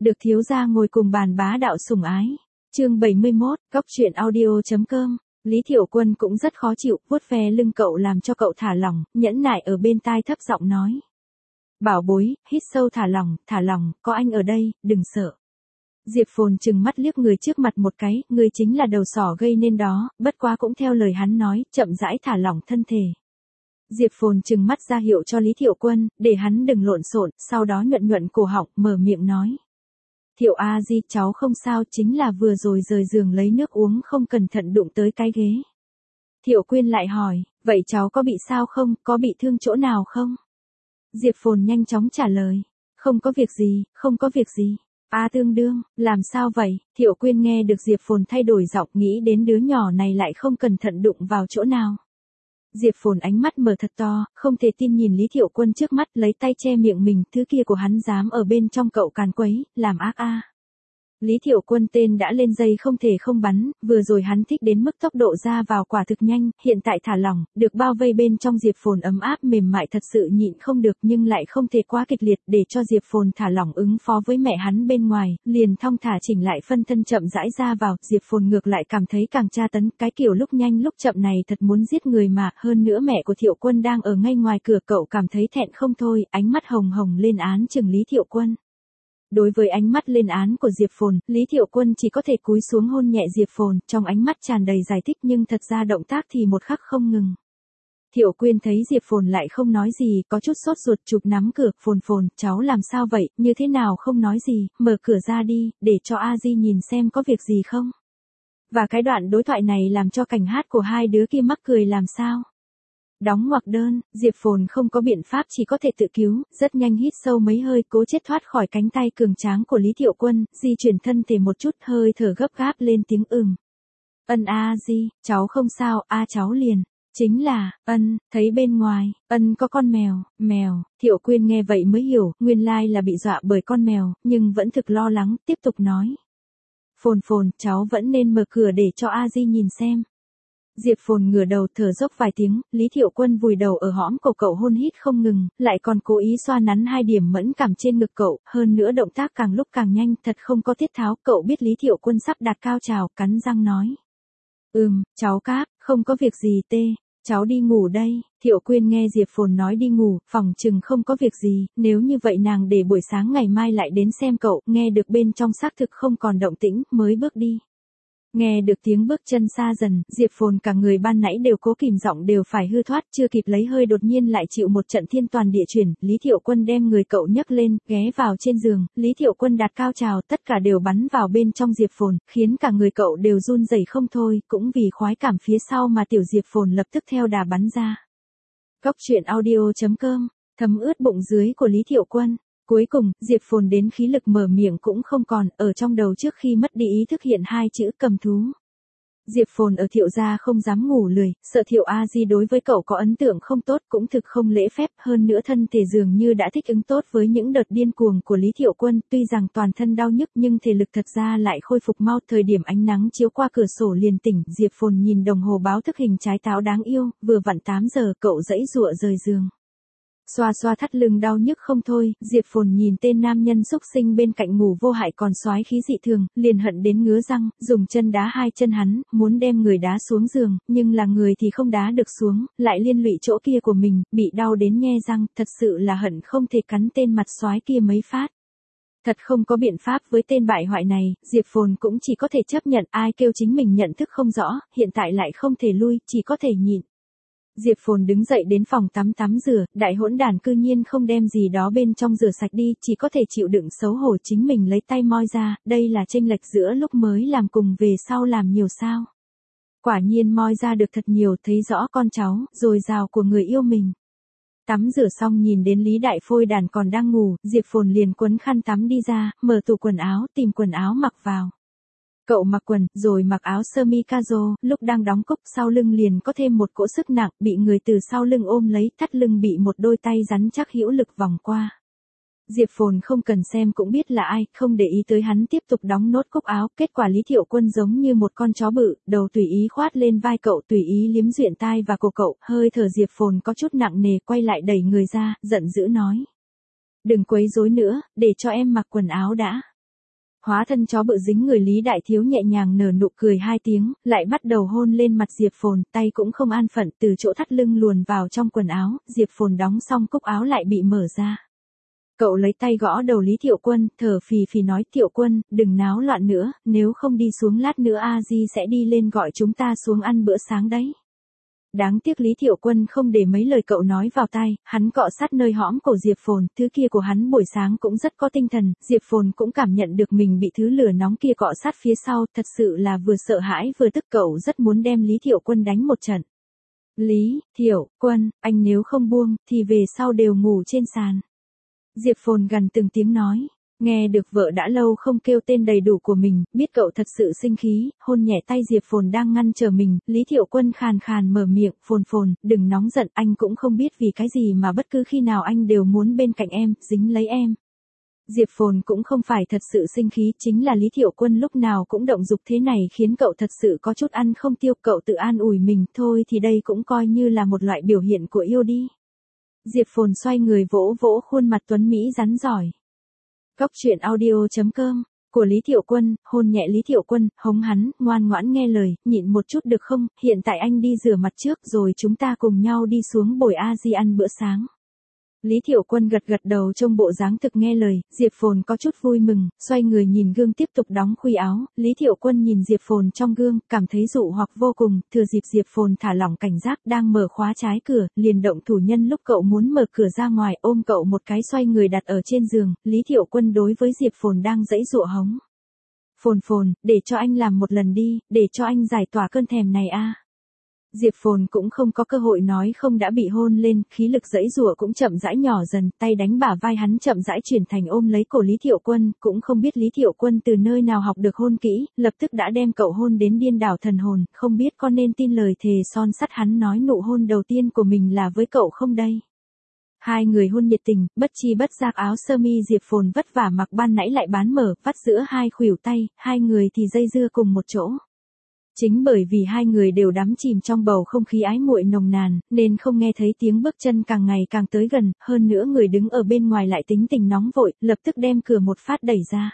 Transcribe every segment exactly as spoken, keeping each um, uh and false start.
Được thiếu gia ngồi cùng bàn bá đạo sủng ái. Chương bảy mươi mốt, góc truyện audio.com. Lý Thiệu Quân cũng rất khó chịu, vuốt ve lưng cậu làm cho cậu thả lỏng, nhẫn nại ở bên tai thấp giọng nói. Bảo bối, hít sâu thả lỏng, thả lỏng, có anh ở đây, đừng sợ. Diệp Phồn trừng mắt liếc người trước mặt một cái, người chính là đầu sỏ gây nên đó, bất quá cũng theo lời hắn nói, chậm rãi thả lỏng thân thể. Diệp Phồn trừng mắt ra hiệu cho Lý Thiệu Quân, để hắn đừng lộn xộn, sau đó nhuận nhuận cổ họng, mở miệng nói. Thiệu A Di, cháu không sao, chính là vừa rồi rời giường lấy nước uống không cẩn thận đụng tới cái ghế. Thiệu Quyên lại hỏi, vậy cháu có bị sao không, có bị thương chỗ nào không? Diệp Phồn nhanh chóng trả lời, không có việc gì, không có việc gì. A tương đương, làm sao vậy? Thiệu Quyên nghe được Diệp Phồn thay đổi giọng, nghĩ đến đứa nhỏ này lại không cẩn thận đụng vào chỗ nào. Diệp Phồn ánh mắt mở thật to, không thể tin nhìn Lý Thiệu Quân trước mắt, lấy tay che miệng mình, thứ kia của hắn dám ở bên trong cậu càn quấy, làm ác a. À. Lý Thiệu Quân tên đã lên dây không thể không bắn, vừa rồi hắn thích đến mức tốc độ ra vào quả thực nhanh, hiện tại thả lỏng, được bao vây bên trong Diệp Phồn ấm áp mềm mại thật sự nhịn không được nhưng lại không thể quá kịch liệt để cho Diệp Phồn thả lỏng ứng phó với mẹ hắn bên ngoài, liền thong thả chỉnh lại phân thân chậm rãi ra vào, Diệp Phồn ngược lại cảm thấy càng tra tấn, cái kiểu lúc nhanh lúc chậm này thật muốn giết người mà, hơn nữa mẹ của Thiệu Quân đang ở ngay ngoài cửa, cậu cảm thấy thẹn không thôi, ánh mắt hồng hồng lên án chừng Lý Thiệu Quân. Đối với ánh mắt lên án của Diệp Phồn, Lý Thiệu Quân chỉ có thể cúi xuống hôn nhẹ Diệp Phồn, trong ánh mắt tràn đầy giải thích nhưng thật ra động tác thì một khắc không ngừng. Thiệu Quyên thấy Diệp Phồn lại không nói gì, có chút sốt ruột chụp nắm cửa, Phồn Phồn, cháu làm sao vậy, như thế nào không nói gì, mở cửa ra đi, để cho A Di nhìn xem có việc gì không. Và cái đoạn đối thoại này làm cho cảnh hát của hai đứa kia mắc cười làm sao. Đóng ngoặc đơn, Diệp Phồn không có biện pháp chỉ có thể tự cứu, rất nhanh hít sâu mấy hơi cố chết thoát khỏi cánh tay cường tráng của Lý Thiệu Quân, di chuyển thân thể một chút hơi thở gấp gáp lên tiếng ừm. Ân A Di, cháu không sao, a cháu liền. Chính là, ân, thấy bên ngoài, ân có con mèo, mèo, Thiệu Quyên nghe vậy mới hiểu, nguyên lai là bị dọa bởi con mèo, nhưng vẫn thực lo lắng, tiếp tục nói. Phồn Phồn, cháu vẫn nên mở cửa để cho A Di nhìn xem. Diệp Phồn ngửa đầu thở dốc vài tiếng, Lý Thiệu Quân vùi đầu ở hõm cổ cậu hôn hít không ngừng, lại còn cố ý xoa nắn hai điểm mẫn cảm trên ngực cậu, hơn nữa động tác càng lúc càng nhanh, thật không có tiết tháo, cậu biết Lý Thiệu Quân sắp đạt cao trào, cắn răng nói. Ừm, cháu cáp, không có việc gì tê, cháu đi ngủ đây, Thiệu Quyên nghe Diệp Phồn nói đi ngủ, phòng chừng không có việc gì, nếu như vậy nàng để buổi sáng ngày mai lại đến xem cậu, nghe được bên trong xác thực không còn động tĩnh, mới bước đi. Nghe được tiếng bước chân xa dần, Diệp Phồn cả người ban nãy đều cố kìm giọng đều phải hư thoát, chưa kịp lấy hơi đột nhiên lại chịu một trận thiên toàn địa chuyển, Lý Thiệu Quân đem người cậu nhấc lên, ghé vào trên giường, Lý Thiệu Quân đạt cao trào, tất cả đều bắn vào bên trong Diệp Phồn, khiến cả người cậu đều run rẩy không thôi, cũng vì khoái cảm phía sau mà tiểu Diệp Phồn lập tức theo đà bắn ra. Góc truyện audio.com, thấm ướt bụng dưới của Lý Thiệu Quân. Cuối cùng, Diệp Phồn đến khí lực mở miệng cũng không còn, ở trong đầu trước khi mất đi ý thức hiện hai chữ cầm thú. Diệp Phồn ở Thiệu gia không dám ngủ lười, sợ Thiệu A Di đối với cậu có ấn tượng không tốt cũng thực không lễ phép, hơn nữa thân thể dường như đã thích ứng tốt với những đợt điên cuồng của Lý Thiệu Quân, tuy rằng toàn thân đau nhức nhưng thể lực thật ra lại khôi phục mau, thời điểm ánh nắng chiếu qua cửa sổ liền tỉnh, Diệp Phồn nhìn đồng hồ báo thức hình trái táo đáng yêu, vừa vặn tám giờ, cậu dãy dụa rời giường. Xoa xoa thắt lưng đau nhức không thôi, Diệp Phồn nhìn tên nam nhân xúc sinh bên cạnh ngủ vô hại còn soái khí dị thường, liền hận đến ngứa răng, dùng chân đá hai chân hắn, muốn đem người đá xuống giường, nhưng là người thì không đá được xuống, lại liên lụy chỗ kia của mình, bị đau đến nhe răng, thật sự là hận không thể cắn tên mặt soái kia mấy phát. Thật không có biện pháp với tên bại hoại này, Diệp Phồn cũng chỉ có thể chấp nhận, ai kêu chính mình nhận thức không rõ, hiện tại lại không thể lui, chỉ có thể nhịn. Diệp Phồn đứng dậy đến phòng tắm tắm rửa, đại hỗn đàn cư nhiên không đem gì đó bên trong rửa sạch đi, chỉ có thể chịu đựng xấu hổ chính mình lấy tay moi ra, đây là chênh lệch giữa lúc mới làm cùng về sau làm nhiều sao. Quả nhiên moi ra được thật nhiều, thấy rõ con cháu, dồi dào của người yêu mình. Tắm rửa xong nhìn đến Lý Đại Phôi đàn còn đang ngủ, Diệp Phồn liền quấn khăn tắm đi ra, mở tủ quần áo, tìm quần áo mặc vào. Cậu mặc quần, rồi mặc áo sơ mi casual, lúc đang đóng cúc sau lưng liền có thêm một cỗ sức nặng, bị người từ sau lưng ôm lấy, thắt lưng bị một đôi tay rắn chắc hữu lực vòng qua. Diệp Phồn không cần xem cũng biết là ai, không để ý tới hắn tiếp tục đóng nốt cúc áo, kết quả Lý Thiệu Quân giống như một con chó bự, đầu tùy ý khoát lên vai cậu, tùy ý liếm duyện tai và cổ cậu, hơi thở Diệp Phồn có chút nặng nề, quay lại đẩy người ra, giận dữ nói. Đừng quấy rối nữa, để cho em mặc quần áo đã. Hóa thân chó bự dính người Lý Đại Thiếu nhẹ nhàng nở nụ cười hai tiếng, lại bắt đầu hôn lên mặt Diệp Phồn, tay cũng không an phận từ chỗ thắt lưng luồn vào trong quần áo, Diệp Phồn đóng xong cúc áo lại bị mở ra. Cậu lấy tay gõ đầu Lý Thiệu Quân, thở phì phì nói Thiệu Quân, đừng náo loạn nữa, nếu không đi xuống lát nữa A Di sẽ đi lên gọi chúng ta xuống ăn bữa sáng đấy. Đáng tiếc Lý Thiệu Quân không để mấy lời cậu nói vào tai, hắn cọ sát nơi hõm cổ Diệp Phồn, thứ kia của hắn buổi sáng cũng rất có tinh thần, Diệp Phồn cũng cảm nhận được mình bị thứ lửa nóng kia cọ sát phía sau, thật sự là vừa sợ hãi vừa tức, cậu rất muốn đem Lý Thiệu Quân đánh một trận. Lý, Thiệu, Quân, anh nếu không buông, thì về sau đều ngủ trên sàn. Diệp Phồn gần từng tiếng nói. Nghe được vợ đã lâu không kêu tên đầy đủ của mình, biết cậu thật sự sinh khí, hôn nhẹ tay Diệp Phồn đang ngăn chờ mình, Lý Thiệu Quân khàn khàn mở miệng, Phồn Phồn, đừng nóng giận, anh cũng không biết vì cái gì mà bất cứ khi nào anh đều muốn bên cạnh em, dính lấy em. Diệp Phồn cũng không phải thật sự sinh khí, chính là Lý Thiệu Quân lúc nào cũng động dục thế này khiến cậu thật sự có chút ăn không tiêu, cậu tự an ủi mình, thôi thì đây cũng coi như là một loại biểu hiện của yêu đi. Diệp Phồn xoay người vỗ vỗ khuôn mặt tuấn Mỹ rắn giỏi. Cóc truyện audio chấm com của Lý Thiệu Quân, hôn nhẹ Lý Thiệu Quân, hống hắn, ngoan ngoãn nghe lời, nhịn một chút được không, hiện tại anh đi rửa mặt trước rồi chúng ta cùng nhau đi xuống bồi A Di ăn bữa sáng. Lý Thiệu Quân gật gật đầu trông bộ dáng thực nghe lời, Diệp Phồn có chút vui mừng, xoay người nhìn gương tiếp tục đóng khuy áo, Lý Thiệu Quân nhìn Diệp Phồn trong gương, cảm thấy dụ hoặc vô cùng, thừa dịp Diệp Phồn thả lỏng cảnh giác đang mở khóa trái cửa, liền động thủ nhân lúc cậu muốn mở cửa ra ngoài ôm cậu một cái xoay người đặt ở trên giường, Lý Thiệu Quân đối với Diệp Phồn đang dãy dụa hống. Phồn Phồn, để cho anh làm một lần đi, để cho anh giải tỏa cơn thèm này a. Diệp Phồn cũng không có cơ hội nói không đã bị hôn lên, khí lực dãy rủa cũng chậm rãi nhỏ dần, tay đánh bả vai hắn chậm rãi chuyển thành ôm lấy cổ Lý Thiệu Quân, cũng không biết Lý Thiệu Quân từ nơi nào học được hôn kỹ, lập tức đã đem cậu hôn đến điên đảo thần hồn, không biết có nên tin lời thề son sắt hắn nói nụ hôn đầu tiên của mình là với cậu không đây. Hai người hôn nhiệt tình, bất chi bất giác áo sơ mi Diệp Phồn vất vả mặc ban nãy lại bán mở, vắt giữa hai khuỷu tay, hai người thì dây dưa cùng một chỗ. Chính bởi vì hai người đều đắm chìm trong bầu không khí ái muội nồng nàn, nên không nghe thấy tiếng bước chân càng ngày càng tới gần, hơn nữa người đứng ở bên ngoài lại tính tình nóng vội, lập tức đem cửa một phát đẩy ra.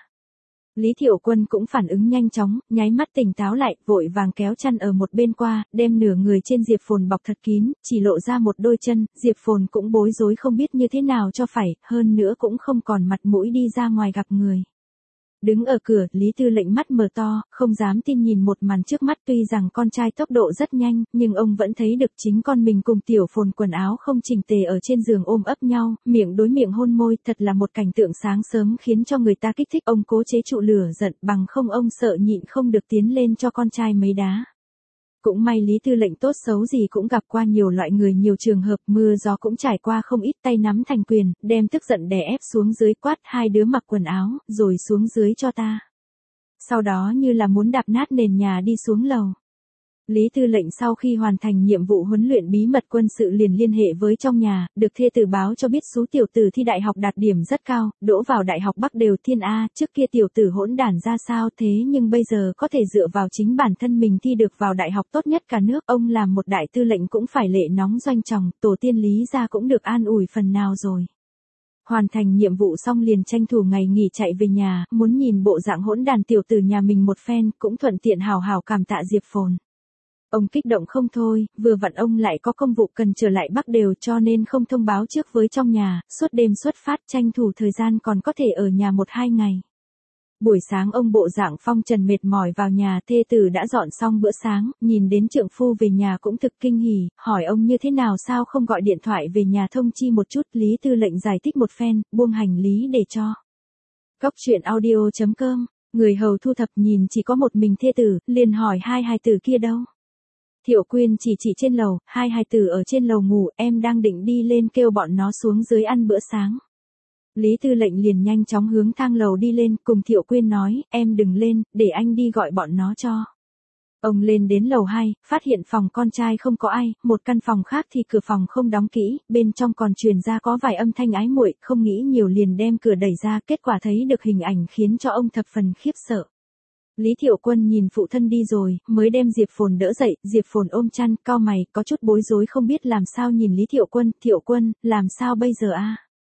Lý Thiệu Quân cũng phản ứng nhanh chóng, nháy mắt tỉnh táo lại, vội vàng kéo chăn ở một bên qua, đem nửa người trên Diệp Phồn bọc thật kín, chỉ lộ ra một đôi chân, Diệp Phồn cũng bối rối không biết như thế nào cho phải, hơn nữa cũng không còn mặt mũi đi ra ngoài gặp người. Đứng ở cửa, Lý Tư Lệnh mắt mở to, không dám tin nhìn một màn trước mắt, tuy rằng con trai tốc độ rất nhanh, nhưng ông vẫn thấy được chính con mình cùng Tiểu Phồn quần áo không chỉnh tề ở trên giường ôm ấp nhau, miệng đối miệng hôn môi, thật là một cảnh tượng sáng sớm khiến cho người ta kích thích, ông cố chế trụ lửa giận, bằng không ông sợ nhịn không được tiến lên cho con trai mấy đá. Cũng may Lý Tư Lệnh tốt xấu gì cũng gặp qua nhiều loại người nhiều trường hợp, mưa gió cũng trải qua không ít, tay nắm thành quyền, đem tức giận đè ép xuống dưới, quát hai đứa mặc quần áo, rồi xuống dưới cho ta. Sau đó như là muốn đạp nát nền nhà đi xuống lầu. Lý Tư Lệnh sau khi hoàn thành nhiệm vụ huấn luyện bí mật quân sự liền liên hệ với trong nhà, được thê tử báo cho biết số tiểu tử thi đại học đạt điểm rất cao, đỗ vào đại học Bắc đều Thiên A, trước kia tiểu tử hỗn đản ra sao thế nhưng bây giờ có thể dựa vào chính bản thân mình thi được vào đại học tốt nhất cả nước, ông làm một đại tư lệnh cũng phải lệ nóng doanh tròng, tổ tiên Lý gia cũng được an ủi phần nào rồi. Hoàn thành nhiệm vụ xong liền tranh thủ ngày nghỉ chạy về nhà, muốn nhìn bộ dạng hỗn đàn tiểu tử nhà mình một phen, cũng thuận tiện hào hào cảm tạ Diệp Phồn. Ông kích động không thôi, vừa vặn ông lại có công vụ cần trở lại Bắc đều cho nên không thông báo trước với trong nhà, suốt đêm xuất phát tranh thủ thời gian còn có thể ở nhà một hai ngày. Buổi sáng ông bộ dạng phong trần mệt mỏi vào nhà, thê tử đã dọn xong bữa sáng, nhìn đến trượng phu về nhà cũng thực kinh hỉ, hỏi ông như thế nào sao không gọi điện thoại về nhà thông chi một chút, Lý Tư Lệnh giải thích một phen, buông hành lý để cho. Cóc truyện audio chấm com, người hầu thu thập nhìn chỉ có một mình thê tử, liền hỏi hai hài tử kia đâu. Thiệu Quyên chỉ chỉ trên lầu, hai hài tử ở trên lầu ngủ, em đang định đi lên kêu bọn nó xuống dưới ăn bữa sáng. Lý Tư Lệnh liền nhanh chóng hướng thang lầu đi lên, cùng Thiệu Quyên nói, em đừng lên, để anh đi gọi bọn nó cho. Ông lên đến lầu hai, phát hiện phòng con trai không có ai, một căn phòng khác thì cửa phòng không đóng kỹ, bên trong còn truyền ra có vài âm thanh ái muội, không nghĩ nhiều liền đem cửa đẩy ra, kết quả thấy được hình ảnh khiến cho ông thập phần khiếp sợ. Lý Thiệu Quân nhìn phụ thân đi rồi, mới đem Diệp Phồn đỡ dậy, Diệp Phồn ôm chăn, cau mày, có chút bối rối không biết làm sao nhìn Lý Thiệu Quân, Thiệu Quân, làm sao bây giờ a?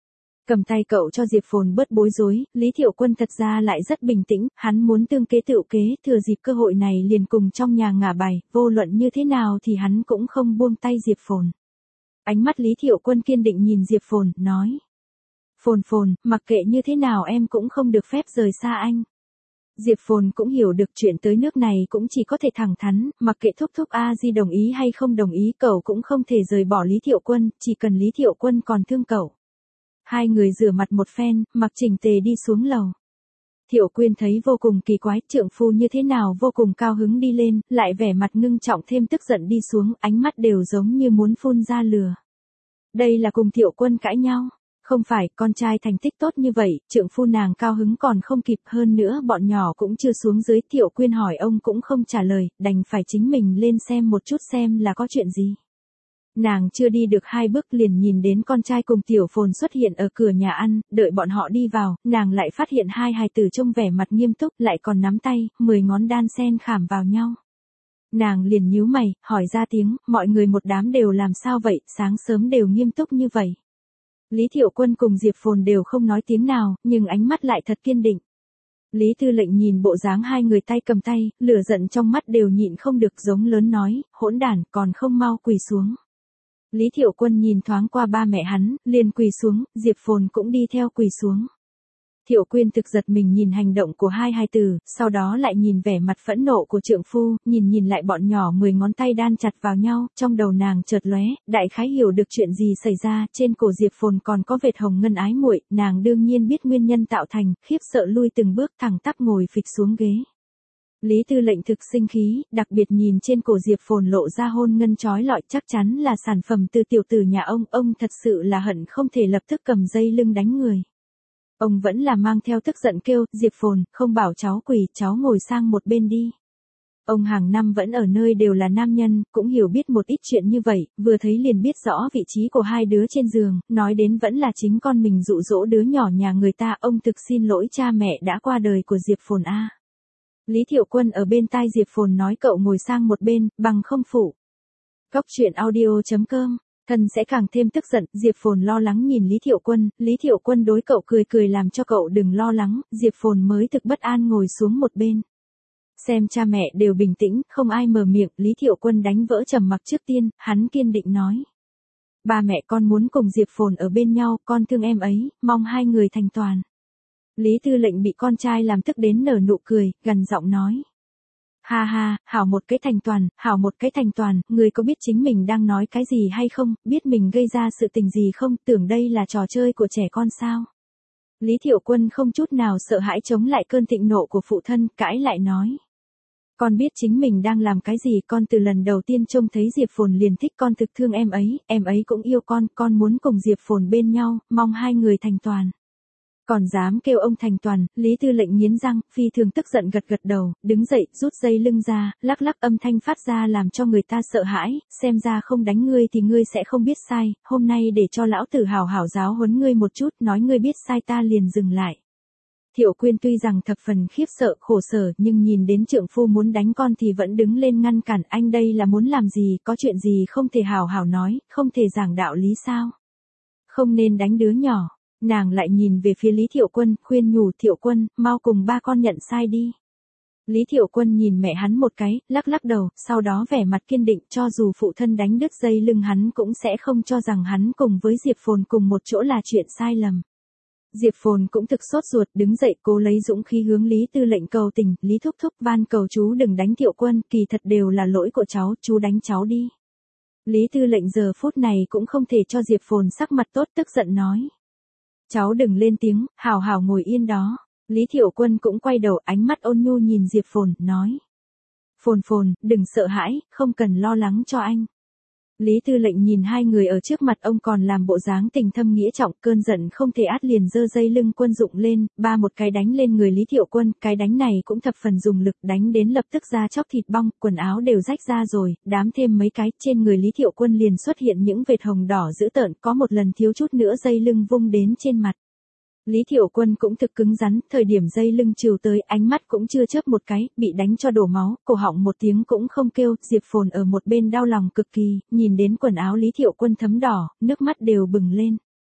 Cầm tay cậu cho Diệp Phồn bớt bối rối, Lý Thiệu Quân thật ra lại rất bình tĩnh, hắn muốn tương kế tựu kế, thừa dịp cơ hội này liền cùng trong nhà ngả bài, vô luận như thế nào thì hắn cũng không buông tay Diệp Phồn. Ánh mắt Lý Thiệu Quân kiên định nhìn Diệp Phồn, nói. Phồn Phồn, mặc kệ như thế nào em cũng không được phép rời xa anh. Diệp Phồn cũng hiểu được chuyện tới nước này cũng chỉ có thể thẳng thắn, mặc kệ thúc thúc A Di đồng ý hay không đồng ý cậu cũng không thể rời bỏ Lý Thiệu Quân, chỉ cần Lý Thiệu Quân còn thương cậu. Hai người rửa mặt một phen, mặc chỉnh tề đi xuống lầu. Thiệu Quyên thấy vô cùng kỳ quái, trượng phu như thế nào vô cùng cao hứng đi lên, lại vẻ mặt ngưng trọng thêm tức giận đi xuống, ánh mắt đều giống như muốn phun ra lửa. Đây là cùng Thiệu Quân cãi nhau. Không phải, con trai thành tích tốt như vậy, trượng phu nàng cao hứng còn không kịp, hơn nữa bọn nhỏ cũng chưa xuống dưới. Thiệu Quyên hỏi ông cũng không trả lời, đành phải chính mình lên xem một chút xem là có chuyện gì. Nàng chưa đi được hai bước liền nhìn đến con trai cùng Tiểu Phồn xuất hiện ở cửa nhà ăn, đợi bọn họ đi vào, nàng lại phát hiện hai hài tử trông vẻ mặt nghiêm túc, lại còn nắm tay, mười ngón đan sen khảm vào nhau. Nàng liền nhíu mày, hỏi ra tiếng, mọi người một đám đều làm sao vậy, sáng sớm đều nghiêm túc như vậy. Lý Thiệu Quân cùng Diệp Phồn đều không nói tiếng nào, nhưng ánh mắt lại thật kiên định. Lý Tư Lệnh nhìn bộ dáng hai người tay cầm tay, lửa giận trong mắt đều nhịn không được giống lớn nói, hỗn đản, còn không mau quỳ xuống. Lý Thiệu Quân nhìn thoáng qua ba mẹ hắn, liền quỳ xuống, Diệp Phồn cũng đi theo quỳ xuống. Thiệu Quyên thực giật mình nhìn hành động của hai hài tử, sau đó lại nhìn vẻ mặt phẫn nộ của trượng phu, nhìn nhìn lại bọn nhỏ mười ngón tay đan chặt vào nhau, trong đầu nàng chợt lóe, đại khái hiểu được chuyện gì xảy ra, trên cổ Diệp Phồn còn có vệt hồng ngân ái muội, nàng đương nhiên biết nguyên nhân tạo thành, khiếp sợ lui từng bước thẳng tắp ngồi phịch xuống ghế. Lý Tư Lệnh thực sinh khí, đặc biệt nhìn trên cổ Diệp Phồn lộ ra hôn ngân chói lọi, chắc chắn là sản phẩm từ tiểu tử nhà ông, ông thật sự là hận không thể lập tức cầm dây lưng đánh người. Ông vẫn là mang theo tức giận kêu, Diệp Phồn, không bảo cháu quỳ, cháu ngồi sang một bên đi. Ông hàng năm vẫn ở nơi đều là nam nhân, cũng hiểu biết một ít chuyện như vậy, vừa thấy liền biết rõ vị trí của hai đứa trên giường, nói đến vẫn là chính con mình dụ dỗ đứa nhỏ nhà người ta, ông thực xin lỗi cha mẹ đã qua đời của Diệp Phồn a. Lý Thiệu Quân ở bên tai Diệp Phồn nói cậu ngồi sang một bên, bằng không phụ. Cóc truyện audio chấm com Thân sẽ càng thêm tức giận, Diệp Phồn lo lắng nhìn Lý Thiệu Quân, Lý Thiệu Quân đối cậu cười cười làm cho cậu đừng lo lắng, Diệp Phồn mới thực bất an ngồi xuống một bên. Xem cha mẹ đều bình tĩnh, không ai mở miệng, Lý Thiệu Quân đánh vỡ trầm mặc trước tiên, hắn kiên định nói. Ba mẹ con muốn cùng Diệp Phồn ở bên nhau, con thương em ấy, mong hai người thành toàn. Lý Tư Lệnh bị con trai làm tức đến nở nụ cười, gần giọng nói. Ha ha, hảo một cái thành toàn, hảo một cái thành toàn, người có biết chính mình đang nói cái gì hay không, biết mình gây ra sự tình gì không, tưởng đây là trò chơi của trẻ con sao. Lý Thiệu Quân không chút nào sợ hãi chống lại cơn thịnh nộ của phụ thân, cãi lại nói. Con biết chính mình đang làm cái gì, con từ lần đầu tiên trông thấy Diệp Phồn liền thích, con thực thương em ấy, em ấy cũng yêu con, con muốn cùng Diệp Phồn bên nhau, mong hai người thành toàn. Còn dám kêu ông thành toàn, Lý Tư Lệnh nghiến răng, phi thường tức giận gật gật đầu, đứng dậy, rút dây lưng ra, lắc lắc âm thanh phát ra làm cho người ta sợ hãi, xem ra không đánh ngươi thì ngươi sẽ không biết sai, hôm nay để cho lão tử hảo hảo giáo huấn ngươi một chút, nói ngươi biết sai ta liền dừng lại. Thiệu Quyên tuy rằng thập phần khiếp sợ, khổ sở, nhưng nhìn đến trượng phu muốn đánh con thì vẫn đứng lên ngăn cản, anh đây là muốn làm gì, có chuyện gì không thể hảo hảo nói, không thể giảng đạo lý sao? Không nên đánh đứa nhỏ. Nàng lại nhìn về phía Lý Thiệu Quân, khuyên nhủ Thiệu Quân, mau cùng ba con nhận sai đi. Lý Thiệu Quân nhìn mẹ hắn một cái, lắc lắc đầu, sau đó vẻ mặt kiên định, cho dù phụ thân đánh đứt dây lưng hắn cũng sẽ không cho rằng hắn cùng với Diệp Phồn cùng một chỗ là chuyện sai lầm. Diệp Phồn cũng thực sốt ruột, đứng dậy cố lấy dũng khí hướng Lý Tư Lệnh cầu tình, Lý thúc thúc van cầu chú đừng đánh Thiệu Quân, kỳ thật đều là lỗi của cháu, chú đánh cháu đi. Lý Tư Lệnh giờ phút này cũng không thể cho Diệp Phồn sắc mặt tốt, tức giận nói. Cháu đừng lên tiếng, hảo hảo ngồi yên đó. Lý Thiệu Quân cũng quay đầu, ánh mắt ôn nhu nhìn Diệp Phồn, nói. Phồn Phồn, đừng sợ hãi, không cần lo lắng cho anh. Lý Tư Lệnh nhìn hai người ở trước mặt ông còn làm bộ dáng tình thâm nghĩa trọng, cơn giận không thể át liền giơ dây lưng Quân Dụng lên, ba một cái đánh lên người Lý Thiệu Quân, cái đánh này cũng thập phần dùng lực, đánh đến lập tức da chóc thịt bong, quần áo đều rách ra rồi, đám thêm mấy cái, trên người Lý Thiệu Quân liền xuất hiện những vệt hồng đỏ dữ tợn, có một lần thiếu chút nữa dây lưng vung đến trên mặt. Lý Thiệu Quân cũng thực cứng rắn, thời điểm dây lưng trìu tới, ánh mắt cũng chưa chớp một cái, bị đánh cho đổ máu, cổ họng một tiếng cũng không kêu, Diệp Phồn ở một bên đau lòng cực kỳ, nhìn đến quần áo Lý Thiệu Quân thấm đỏ, nước mắt đều bừng lên.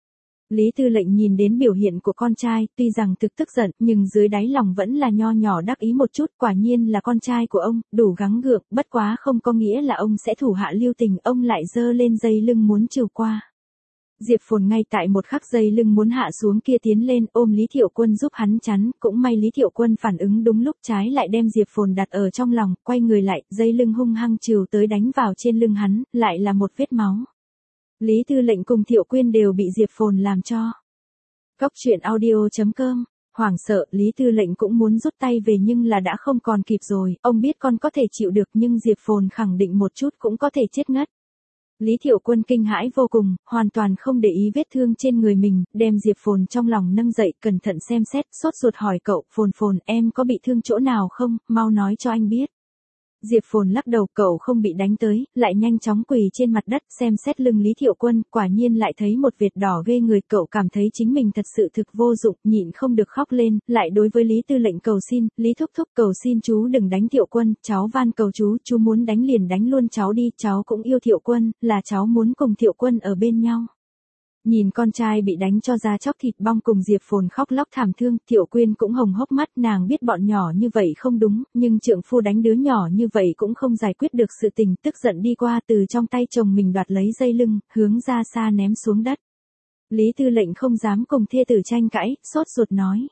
Lý Tư Lệnh nhìn đến biểu hiện của con trai, tuy rằng thực tức giận, nhưng dưới đáy lòng vẫn là nho nhỏ đắc ý một chút, quả nhiên là con trai của ông, đủ gắng gượng, bất quá không có nghĩa là ông sẽ thủ hạ lưu tình, ông lại giơ lên dây lưng muốn trừ qua. Diệp Phồn ngay tại một khắc dây lưng muốn hạ xuống kia tiến lên, ôm Lý Thiệu Quân giúp hắn chắn, cũng may Lý Thiệu Quân phản ứng đúng lúc, trái lại đem Diệp Phồn đặt ở trong lòng, quay người lại, dây lưng hung hăng trừ tới đánh vào trên lưng hắn, lại là một vết máu. Lý Tư Lệnh cùng Thiệu Quyên đều bị Diệp Phồn làm cho. Cốc truyện audio chấm com. Hoảng sợ, Lý Tư Lệnh cũng muốn rút tay về nhưng là đã không còn kịp rồi, ông biết con có thể chịu được nhưng Diệp Phồn khẳng định một chút cũng có thể chết ngất. Lý Thiệu Quân kinh hãi vô cùng, hoàn toàn không để ý vết thương trên người mình, đem Diệp Phồn trong lòng nâng dậy, cẩn thận xem xét, sốt ruột hỏi cậu, Phồn Phồn, em có bị thương chỗ nào không, mau nói cho anh biết. Diệp Phồn lắc đầu, cậu không bị đánh tới, lại nhanh chóng quỳ trên mặt đất, xem xét lưng Lý Thiệu Quân, quả nhiên lại thấy một vệt đỏ ghê người, cậu cảm thấy chính mình thật sự thực vô dụng, nhịn không được khóc lên, lại đối với Lý Tư Lệnh cầu xin, Lý thúc thúc cầu xin chú đừng đánh Thiệu Quân, cháu van cầu chú, chú muốn đánh liền đánh luôn cháu đi, cháu cũng yêu Thiệu Quân, là cháu muốn cùng Thiệu Quân ở bên nhau. Nhìn con trai bị đánh cho da chóc thịt bong cùng Diệp Phồn khóc lóc thảm thương, Thiệu Quyên cũng hồng hốc mắt, nàng biết bọn nhỏ như vậy không đúng, nhưng trượng phu đánh đứa nhỏ như vậy cũng không giải quyết được sự tình, tức giận đi qua từ trong tay chồng mình đoạt lấy dây lưng, hướng ra xa ném xuống đất. Lý Tư Lệnh không dám cùng thê tử tranh cãi, sốt ruột nói.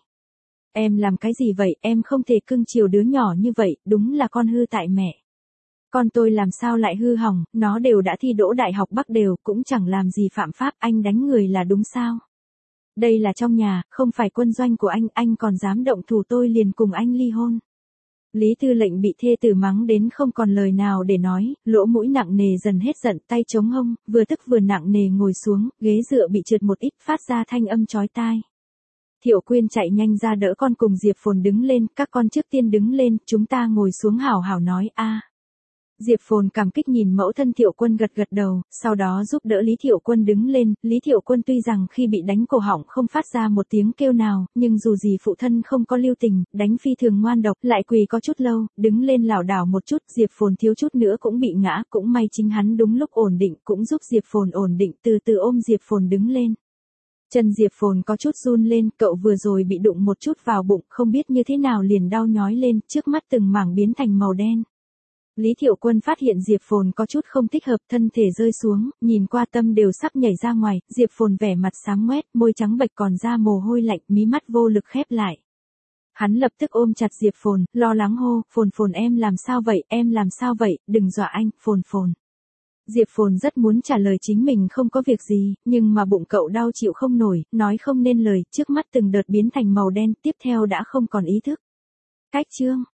Em làm cái gì vậy, em không thể cưng chiều đứa nhỏ như vậy, đúng là con hư tại mẹ. Con tôi làm sao lại hư hỏng, nó đều đã thi đỗ đại học Bắc đều, cũng chẳng làm gì phạm pháp, anh đánh người là đúng sao? Đây là trong nhà, không phải quân doanh của anh, anh còn dám động thủ tôi liền cùng anh ly hôn. Lý Tư Lệnh bị thê tử mắng đến không còn lời nào để nói, lỗ mũi nặng nề dần hết giận, tay chống hông, vừa tức vừa nặng nề ngồi xuống, ghế dựa bị trượt một ít, phát ra thanh âm chói tai. Thiệu Quyên chạy nhanh ra đỡ con cùng Diệp Phồn đứng lên, các con trước tiên đứng lên, chúng ta ngồi xuống hảo hảo nói a. Diệp Phồn cảm kích nhìn mẫu thân Thiệu Quân gật gật đầu, sau đó giúp đỡ Lý Thiệu Quân đứng lên, Lý Thiệu Quân tuy rằng khi bị đánh cổ họng không phát ra một tiếng kêu nào, nhưng dù gì phụ thân không có lưu tình, đánh phi thường ngoan độc, lại quỳ có chút lâu, đứng lên lảo đảo một chút, Diệp Phồn thiếu chút nữa cũng bị ngã, cũng may chính hắn đúng lúc ổn định, cũng giúp Diệp Phồn ổn định, từ từ ôm Diệp Phồn đứng lên. Chân Diệp Phồn có chút run lên, cậu vừa rồi bị đụng một chút vào bụng, không biết như thế nào liền đau nhói lên, trước mắt từng mảng biến thành màu đen. Lý Thiệu Quân phát hiện Diệp Phồn có chút không thích hợp, thân thể rơi xuống, nhìn qua tâm đều sắp nhảy ra ngoài, Diệp Phồn vẻ mặt xám ngoét, môi trắng bệch còn ra mồ hôi lạnh, mí mắt vô lực khép lại. Hắn lập tức ôm chặt Diệp Phồn, lo lắng hô, Phồn Phồn em làm sao vậy, em làm sao vậy, đừng dọa anh, Phồn Phồn. Diệp Phồn rất muốn trả lời chính mình không có việc gì, nhưng mà bụng cậu đau chịu không nổi, nói không nên lời, trước mắt từng đợt biến thành màu đen, tiếp theo đã không còn ý thức. Cách chương